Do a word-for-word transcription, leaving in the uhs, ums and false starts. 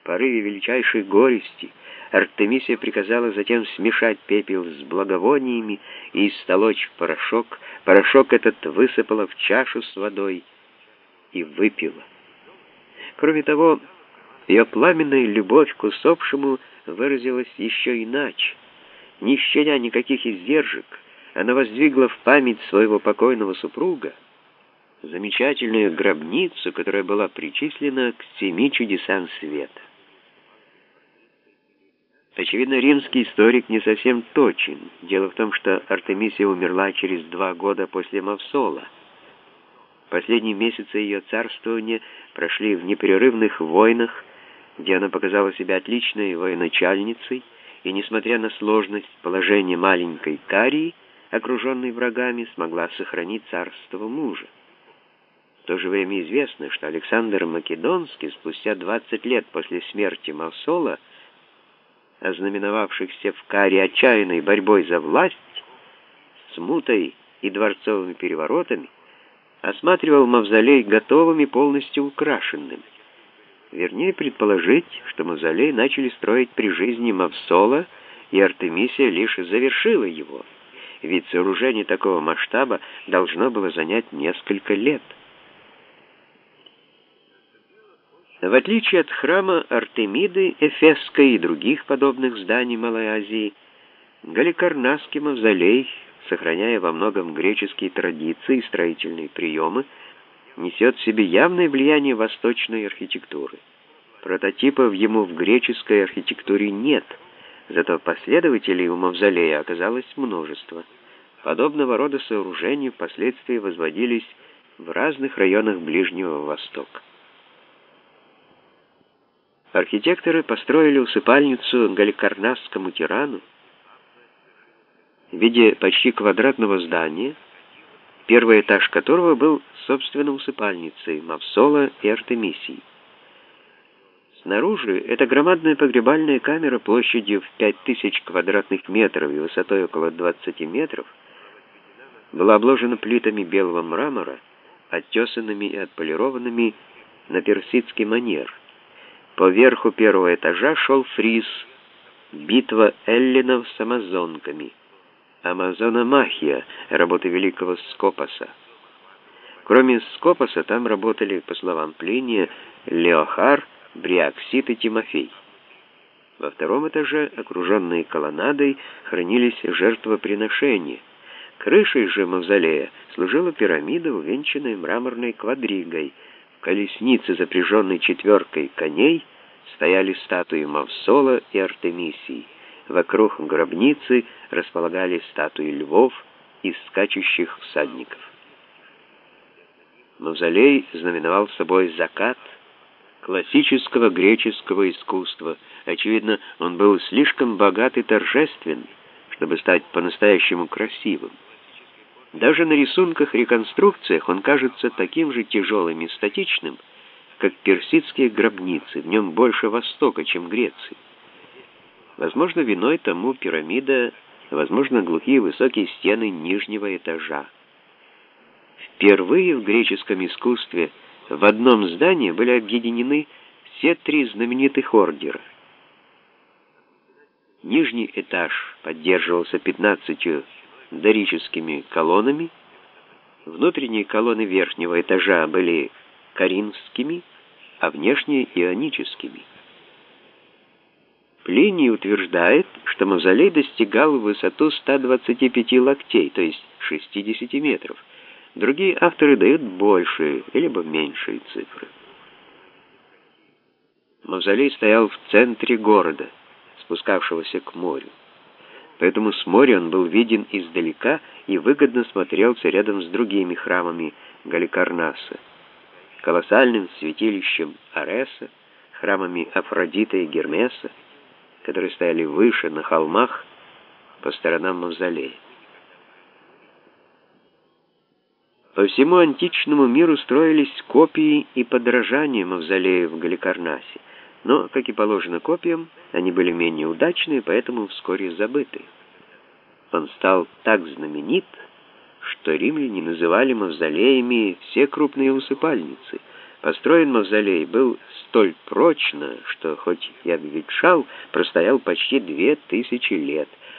порыве величайшей горести Артемисия приказала затем смешать пепел с благовониями и истолочь в порошок. Порошок этот высыпала в чашу с водой и выпила. Кроме того, ее пламенная любовь к усопшему выразилась еще иначе. Не щадя никаких издержек, она воздвигла в память своего покойного супруга замечательную гробницу, которая была причислена к семи чудесам света. Очевидно, римский историк не совсем точен. Дело в том, что Артемисия умерла через два года после Мавсола. Последние месяцы ее царствования прошли в непрерывных войнах, где она показала себя отличной военачальницей, и, несмотря на сложность положения маленькой Карии, окруженной врагами, смогла сохранить царство мужа. В то же время известно, что Александр Македонский спустя двадцать лет после смерти Мавсола, ознаменовавшихся в Карии отчаянной борьбой за власть, смутой и дворцовыми переворотами, осматривал мавзолей готовым и полностью украшенным. Вернее, предположить, что мавзолей начали строить при жизни Мавсола, и Артемисия лишь завершила его, ведь сооружение такого масштаба должно было занять несколько лет. В отличие от храма Артемиды, Эфесской и других подобных зданий Малой Азии, Галикарнасский мавзолей, сохраняя во многом греческие традиции и строительные приемы, несет в себе явное влияние восточной архитектуры. Прототипов ему в греческой архитектуре нет, зато последователей у мавзолея оказалось множество. Подобного рода сооружения впоследствии возводились в разных районах Ближнего Востока. Архитекторы построили усыпальницу Галикарнасскому тирану в виде почти квадратного здания, первый этаж которого был, собственно, усыпальницей Мавсола и Артемисии. Снаружи эта громадная погребальная камера площадью в пять тысяч квадратных метров и высотой около двадцати метров была обложена плитами белого мрамора, оттесанными и отполированными на персидский манер. По верху первого этажа шел фриз «Битва эллинов с амазонками», «Амазономахия» работы великого Скопоса. Кроме Скопоса, там работали, по словам Плиния, Леохар, Бриаксит и Тимофей. Во втором этаже, окруженные колоннадой, хранились жертвоприношения. Крышей же мавзолея служила пирамида, увенчанная мраморной квадригой. В колеснице, запряженной четверкой коней, стояли статуи Мавсола и Артемисии. Вокруг гробницы располагались статуи львов и скачущих всадников. Мавзолей знаменовал собой закат классического греческого искусства. Очевидно, он был слишком богат и торжествен, чтобы стать по-настоящему красивым. Даже на рисунках-реконструкциях он кажется таким же тяжелым и статичным, как персидские гробницы. В нем больше Востока, чем Греции. Возможно, виной тому пирамида, возможно, глухие высокие стены нижнего этажа. Впервые в греческом искусстве в одном здании были объединены все три знаменитых ордера. Нижний этаж поддерживался пятнадцатью дорическими колоннами, внутренние колонны верхнего этажа были коринфскими, а внешние — ионическими. Плиний утверждает, что мавзолей достигал высоту ста двадцати пяти локтей, то есть шестидесяти метров. Другие авторы дают большие, либо меньшие цифры. Мавзолей стоял в центре города, спускавшегося к морю. Поэтому с моря он был виден издалека и выгодно смотрелся рядом с другими храмами Галикарнаса, колоссальным святилищем Ареса, храмами Афродита и Гермеса, которые стояли выше, на холмах, по сторонам мавзолея. По всему античному миру строились копии и подражания мавзолеев в Галикарнасе, но, как и положено копиям, они были менее удачные, поэтому вскоре забыты. Он стал так знаменит, что римляне называли мавзолеями все крупные усыпальницы, Построен мавзолей был столь прочно, что хоть и обветшал, простоял почти две тысячи лет.